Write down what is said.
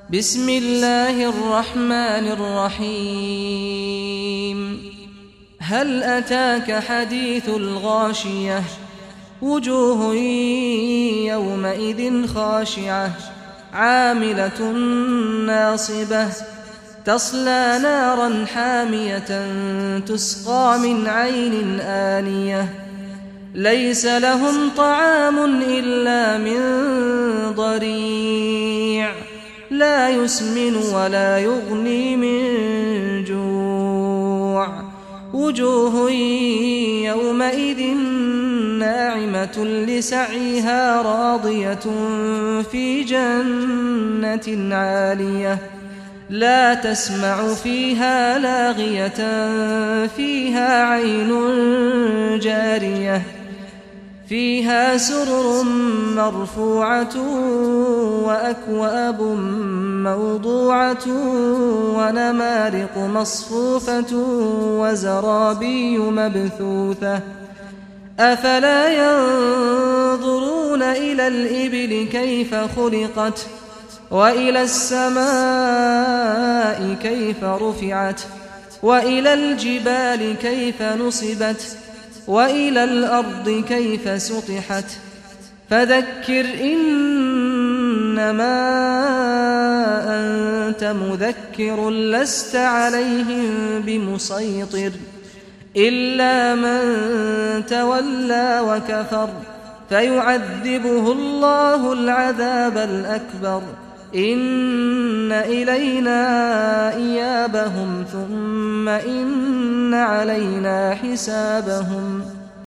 بسم الله الرحمن الرحيم هل أتاك حديث الغاشية وجوه يومئذ خاشعة عاملة ناصبة تصلى نارا حامية تسقى من عين آنية ليس لهم طعام إلا من ضريع لا يسمن ولا يغني من جوع وجوه يومئذ ناعمة لسعيها راضية في جنة عالية لا تسمع فيها لاغية فيها عين جارية فيها سرر مرفوعة وأكواب موضوعة ونمارق مصفوفة وزرابي مبثوثة أفلا ينظرون إلى الإبل كيف خلقت وإلى السماء كيف رفعت وإلى الجبال كيف نصبت وإلى الأرض كيف سطحت فذكر إنما أنت مذكر لست عليهم بمسيطر إلا من تولى وكفر فيعذبه الله العذاب الأكبر إن إلينا إيابهم ثم إن علينا حسابهم